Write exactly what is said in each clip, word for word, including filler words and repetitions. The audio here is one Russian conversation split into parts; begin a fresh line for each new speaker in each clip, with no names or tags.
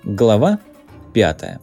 Глава пятая.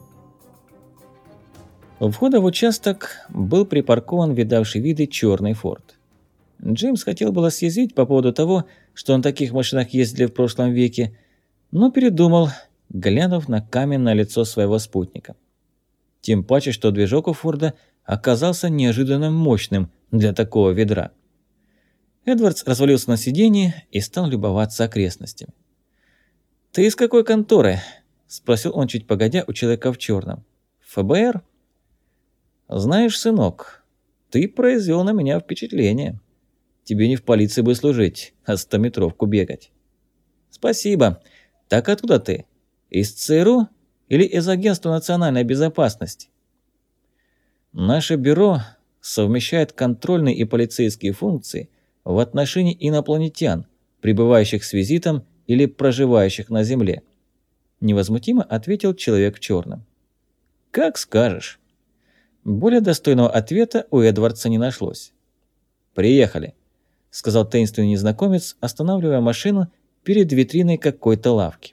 У входа в участок был припаркован видавший виды черный форд. Джеймс хотел было съязвить по поводу того, что на таких машинах ездили в прошлом веке, но передумал, глянув на каменное лицо своего спутника. Тем паче, что движок у форда оказался неожиданно мощным для такого ведра. Эдвардс развалился на сиденье и стал любоваться окрестностями. «Ты из какой конторы?» – спросил он чуть погодя у человека в черном. «эф бэ эр?» «Знаешь, сынок, ты произвел на меня впечатление. Тебе не в полиции бы служить, а стометровку бегать». «Спасибо. Так откуда ты? Из цэ эр у или из Агентства национальной безопасности?» «Наше бюро совмещает контрольные и полицейские функции в отношении инопланетян, прибывающих с визитом или проживающих на Земле», – невозмутимо ответил человек в черном. «Как скажешь». Более достойного ответа у Эдвардса не нашлось. «Приехали», – сказал таинственный незнакомец, останавливая машину перед витриной какой-то лавки.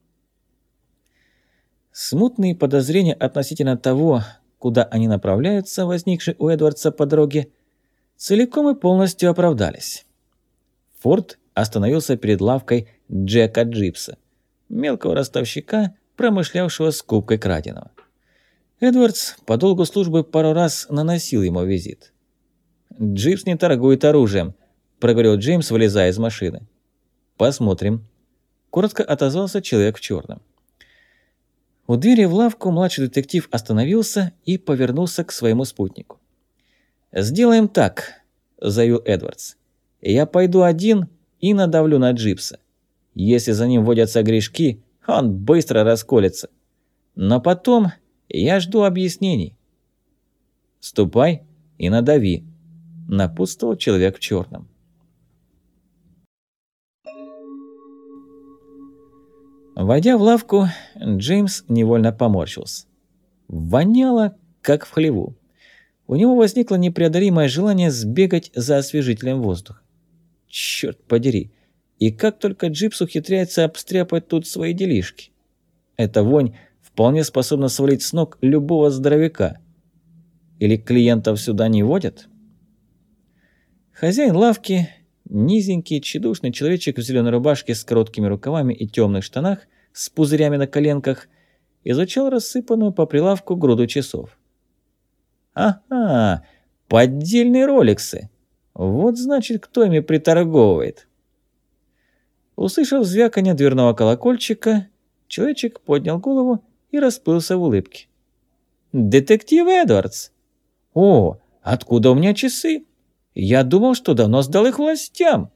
Смутные подозрения относительно того, куда они направляются, возникшие у Эдвардса по дороге, целиком и полностью оправдались. Форд остановился перед лавкой Джека Джипса, мелкого ростовщика, промышлявшего скупкой краденого. Эдвардс по долгу службы пару раз наносил ему визит. «Джипс не торгует оружием», – проговорил Джеймс, вылезая из машины. «Посмотрим», – коротко отозвался человек в черном. У двери в лавку младший детектив остановился и повернулся к своему спутнику. «Сделаем так», – заявил Эдвардс. «Я пойду один и надавлю на Джипса. Если за ним водятся грешки, он быстро расколется. Но потом я жду объяснений». «Ступай и надави», – напутствовал человек в черном. Войдя в лавку, Джеймс невольно поморщился. Воняло, как в хлеву. У него возникло непреодолимое желание сбегать за освежителем воздуха. Черт подери, и как только Джипс ухитряется обстряпать тут свои делишки. Эта вонь вполне способна свалить с ног любого здоровяка. Или клиентов сюда не водят? Хозяин лавки, низенький, тщедушный человечек в зеленой рубашке с короткими рукавами и темных штанах с пузырями на коленках, изучал рассыпанную по прилавку груду часов. «Ага, поддельные роликсы. Вот значит, кто ими приторговывает». Услышав звяканье дверного колокольчика, человечек поднял голову и расплылся в улыбке. «Детектив Эдвардс! О, откуда у меня часы? Я думал, что давно сдал их властям».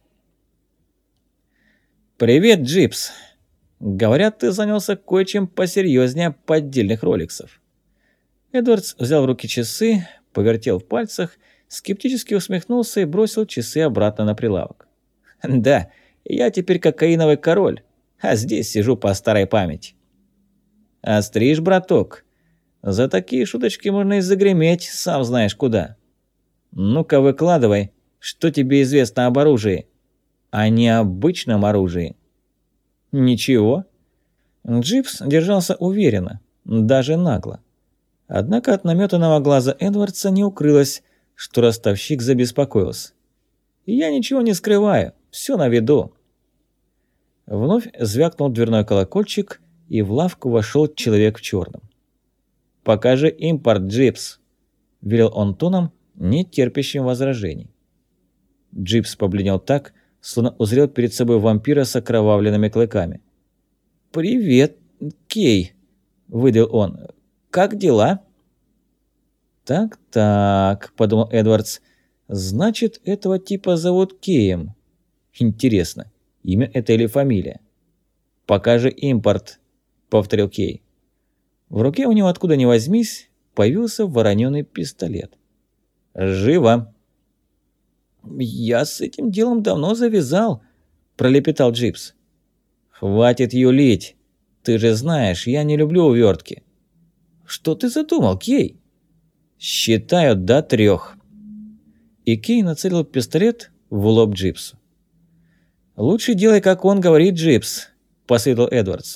«Привет, Джипс. Говорят, ты занялся кое-чем посерьезнее поддельных роликсов». Эдвардс взял в руки часы, повертел в пальцах, скептически усмехнулся и бросил часы обратно на прилавок. «Да, я теперь кокаиновый король, а здесь сижу по старой памяти». «Остришь, браток? За такие шуточки можно и загреметь, сам знаешь куда. Ну-ка выкладывай, что тебе известно об оружии, о необычном оружии». «Ничего». Джипс держался уверенно, даже нагло. Однако от наметанного глаза Эдвардса не укрылось, что ростовщик забеспокоился. «Я ничего не скрываю, все на виду». Вновь звякнул дверной колокольчик, и в лавку вошел человек в черном. «Покажи импорт, Джипс», – велел он тоном, не терпящим возражений. Джипс побледнел так, словно узрел перед собой вампира с окровавленными клыками. «Привет, Кей», – выдал он. «Как дела?» «Так-так», – подумал Эдвардс, – «значит, этого типа зовут Кеем. Интересно, имя это или фамилия?» «Покажи импорт», – повторил Кей. В руке у него откуда ни возьмись появился вороненый пистолет. «Живо!» «Я с этим делом давно завязал», – пролепетал Джипс. «Хватит юлить. Ты же знаешь, я не люблю увертки». «Что ты задумал, Кей?» «Считаю до трех». И Кей нацелил пистолет в лоб Джипсу. «Лучше делай, как он говорит, Джипс», – посоветовал Эдвардс.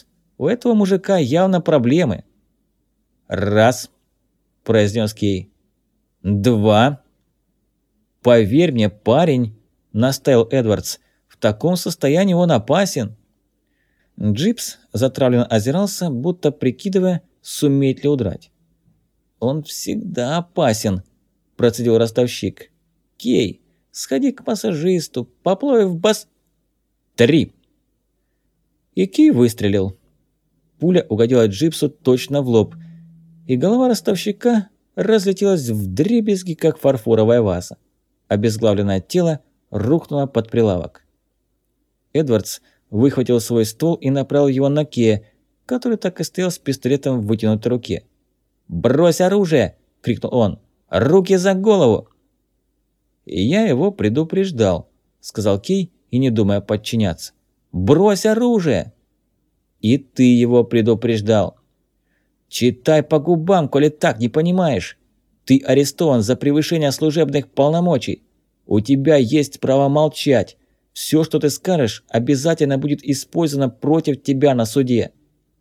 У этого мужика явно проблемы. «Раз», – произнес Кей. «Два». «Поверь мне, парень», – настаивал Эдвардс, – «в таком состоянии он опасен». Джипс затравленно озирался, будто прикидывая, сумеет ли удрать. «Он всегда опасен», – процедил ростовщик. «Кей, сходи к массажисту, поплой в бас...» «Три». И Кей выстрелил. Пуля угодила Джипсу точно в лоб, и голова ростовщика разлетелась вдребезги, как фарфоровая ваза. Обезглавленное тело рухнуло под прилавок. Эдвардс выхватил свой ствол и направил его на Кея, который так и стоял с пистолетом в вытянутой руке. «Брось оружие!» – крикнул он. «Руки за голову!» «И я его предупреждал», – сказал Кей, и не думая подчиняться. «Брось оружие!» «И ты его предупреждал». «Читай по губам, коли так не понимаешь. Ты арестован за превышение служебных полномочий. У тебя есть право молчать. Все, что ты скажешь, обязательно будет использовано против тебя на суде».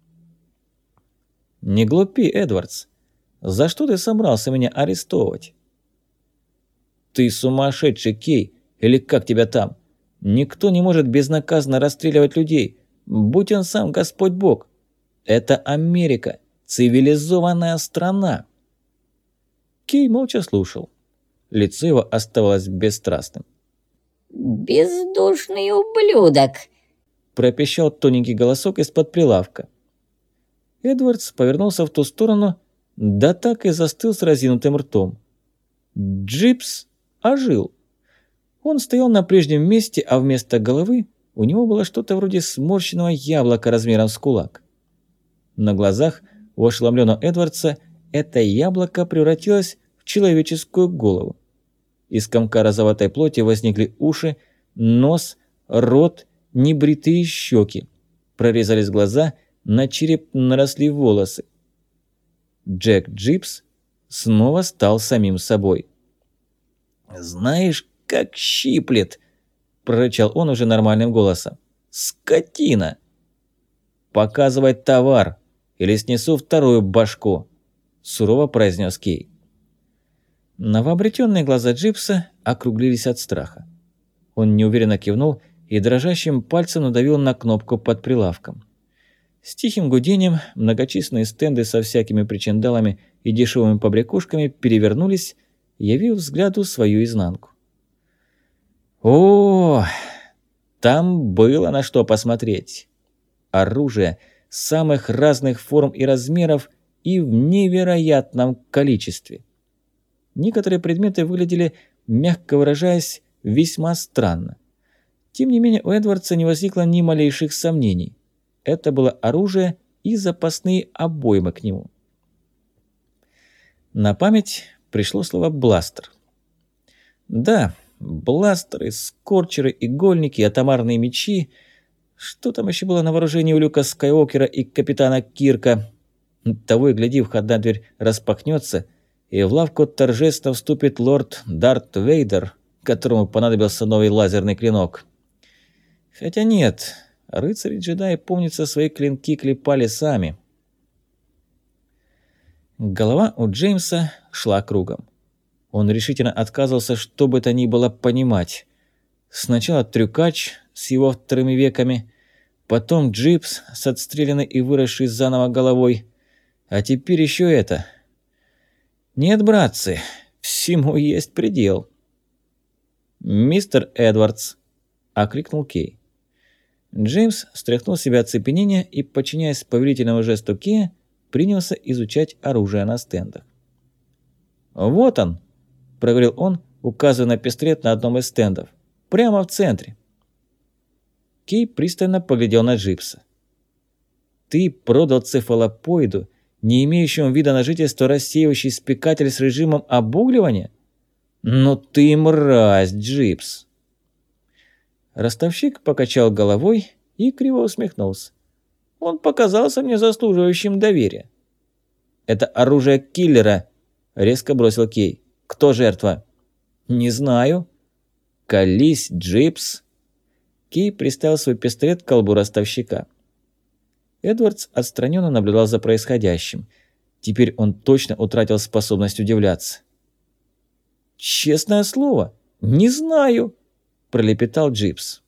«Не глупи, Эдвардс. За что ты собрался меня арестовывать?» «Ты сумасшедший, Кей, или как тебя там? Никто не может безнаказанно расстреливать людей, будь он сам Господь Бог. Это Америка, цивилизованная страна». Кей молча слушал. Лицо его оставалось бесстрастным.
«Бездушный ублюдок!»
– пропищал тоненький голосок из-под прилавка. Эдвардс повернулся в ту сторону, да так и застыл с разинутым ртом. Джипс ожил. Он стоял на прежнем месте, а вместо головы у него было что-то вроде сморщенного яблока размером с кулак. На глазах у ошеломленного Эдвардса это яблоко превратилось в человеческую голову. Из комка розоватой плоти возникли уши, нос, рот, небритые щеки. Прорезались глаза, на череп наросли волосы. Джек Джипс снова стал самим собой. «Знаешь, как щиплет!» – прорычал он уже нормальным голосом. «Скотина!» «Показывай товар, или снесу вторую башку!» – сурово произнес Кей. Новообретенные глаза Джипса округлились от страха. Он неуверенно кивнул и дрожащим пальцем надавил на кнопку под прилавком. С тихим гудением многочисленные стенды со всякими причиндалами и дешевыми побрякушками перевернулись, явив взгляду свою изнанку. О, там было на что посмотреть. Оружие самых разных форм и размеров и в невероятном количестве. Некоторые предметы выглядели, мягко выражаясь, весьма странно. Тем не менее, у Эдвардса не возникло ни малейших сомнений. Это было оружие и запасные обоймы к нему. На память пришло слово «бластер». Да, бластеры, скорчеры, игольники, атомарные мечи. Что там еще было на вооружении у Люка Скайуокера и капитана Кирка? Того и гляди, входная дверь распахнется, и в лавку торжественно вступит лорд Дарт Вейдер, которому понадобился новый лазерный клинок. Хотя нет, рыцари-джедаи, помнится, свои клинки клепали сами. Голова у Джеймса шла кругом. Он решительно отказывался что бы то ни было понимать. Сначала трюкач с его вторыми веками, потом Джипс с отстрелянной и выросшей заново головой, а теперь еще это. Нет, братцы, всему есть предел. «Мистер Эдвардс!» – окликнул Кей. Джеймс стряхнул с себя оцепенение и, подчиняясь повелительному жесту Кея, принялся изучать оружие на стендах. «Вот он!» – проговорил он, указывая на пистолет на одном из стендов. «Прямо в центре!» Кей пристально поглядел на Джипса. «Ты продал цефалопоиду, не имеющему вида на жительство, рассеивающий спекатель с режимом обугливания? Ну ты мразь, Джипс!» Ростовщик покачал головой и криво усмехнулся. «Он показался мне заслуживающим доверия». «Это оружие киллера», — резко бросил Кей. «Кто жертва?» «Не знаю». «Колись, Джипс». Кей приставил свой пистолет к колбу ростовщика. Эдвардс отстраненно наблюдал за происходящим. Теперь он точно утратил способность удивляться. «Честное слово, не знаю», – пролепетал Джипс.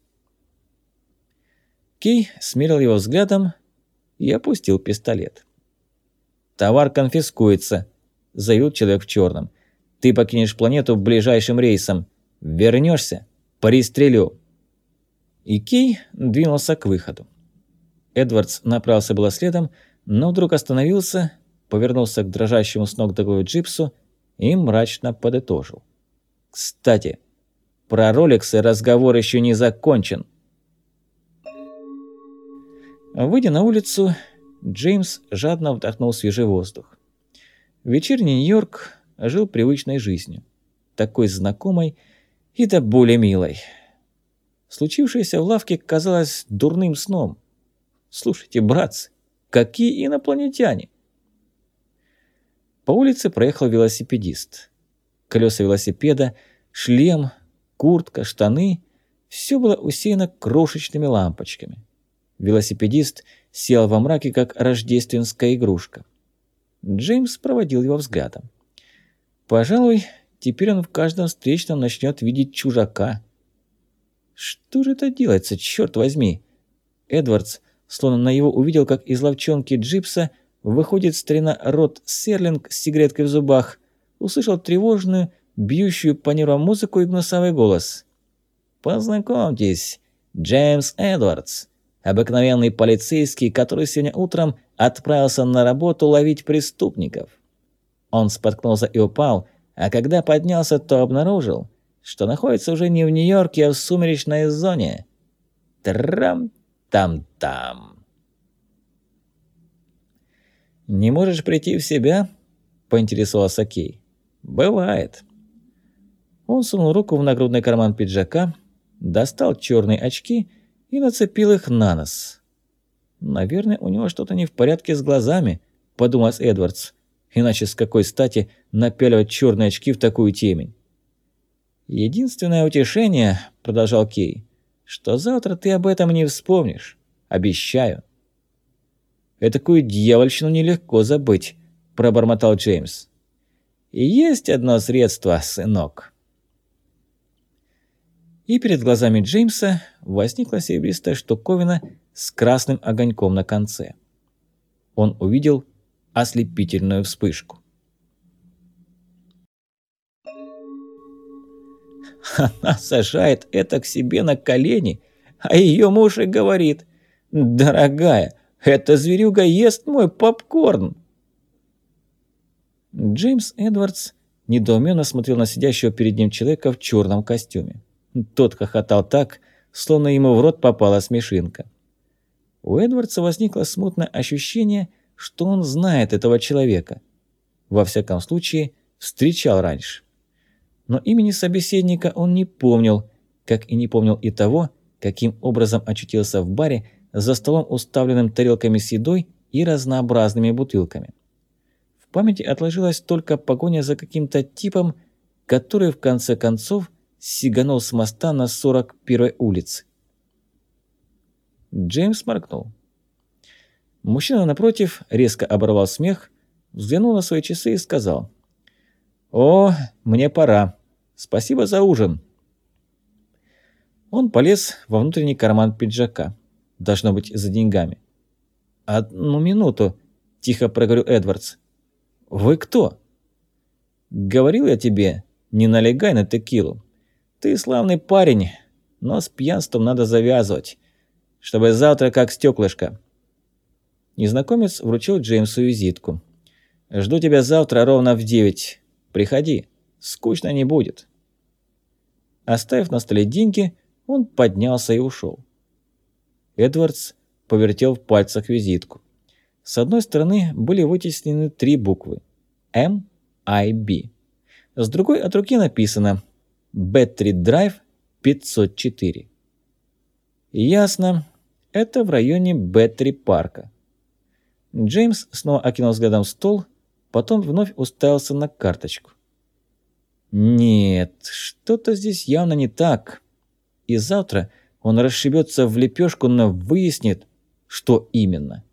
Кей смерил его взглядом и опустил пистолет. «Товар конфискуется», – заявил человек в черном. «Ты покинешь планету ближайшим рейсом. Вернешься – пристрелю». И Кей двинулся к выходу. Эдвардс направился было следом, но вдруг остановился, повернулся к дрожащему с ног до головы Джипсу и мрачно подытожил. «Кстати, про роликсы разговор еще не закончен». Выйдя на улицу, Джеймс жадно вдохнул свежий воздух. Вечерний Нью-Йорк жил привычной жизнью, такой знакомой и до боли милой. Случившееся в лавке казалось дурным сном. Слушайте, братцы, какие инопланетяне! По улице проехал велосипедист. Колеса велосипеда, шлем, куртка, штаны – все было усеяно крошечными лампочками. Велосипедист сел во мраке, как рождественская игрушка. Джеймс проводил его взглядом. Пожалуй, теперь он в каждом встречном начнет видеть чужака. Что же это делается, черт возьми? Эдвардс, словно на его увидел, как из ловчонки Джипса выходит старина Род Серлинг с сигареткой в зубах, услышал тревожную, бьющую по нервам музыку и гнусавый голос. «Познакомьтесь, Джеймс Эдвардс, обыкновенный полицейский, который сегодня утром отправился на работу ловить преступников». Он споткнулся и упал, а когда поднялся, то обнаружил, что находится уже не в Нью-Йорке, а в сумеречной зоне. Трам-там-там. «Не можешь прийти в себя?» – поинтересовался Кей. «Бывает». Он сунул руку в нагрудный карман пиджака, достал черные очки и нацепил их на нос. «Наверное, у него что-то не в порядке с глазами», – подумал Эдвардс. «Иначе с какой стати напяливать черные очки в такую темень?» «Единственное утешение», – продолжал Кей, – «что завтра ты об этом не вспомнишь. Обещаю». «Этакую дьявольщину нелегко забыть», – пробормотал Джеймс. «И есть одно средство, сынок». И перед глазами Джеймса возникла серебристая штуковина с красным огоньком на конце. Он увидел ослепительную вспышку. Она сажает это к себе на колени, а ее муж и говорит: «Дорогая, эта зверюга ест мой попкорн». Джеймс Эдвардс недоуменно смотрел на сидящего перед ним человека в черном костюме. Тот хохотал так, словно ему в рот попала смешинка. У Эдвардса возникло смутное ощущение, что он знает этого человека. Во всяком случае, встречал раньше. Но имени собеседника он не помнил, как и не помнил и того, каким образом очутился в баре за столом, уставленным тарелками с едой и разнообразными бутылками. В памяти отложилась только погоня за каким-то типом, который в конце концов сиганул с моста на сорок первой улице. Джеймс моргнул. Мужчина напротив резко оборвал смех, взглянул на свои часы и сказал: «О, мне пора. Спасибо за ужин». Он полез во внутренний карман пиджака. Должно быть, за деньгами. «Одну минуту», – тихо проговорил Эдвардс. «Вы кто?» «Говорил я тебе, не налегай на текилу. Ты славный парень, но с пьянством надо завязывать, чтобы завтра как стеклышко». Незнакомец вручил Джеймсу визитку. «Жду тебя завтра ровно в девять. Приходи, скучно не будет». Оставив на столе деньги, он поднялся и ушел. Эдвардс повертел в пальцах визитку. С одной стороны были вытеснены три буквы эм ай би. С другой от руки написано «Бэттри Драйв пятьсот четыре». Ясно, это в районе Бэттри Парка. Джеймс снова окинул взглядом стол, потом вновь уставился на карточку. Нет, что-то здесь явно не так. И завтра он расшибется в лепешку, но выяснит, что именно.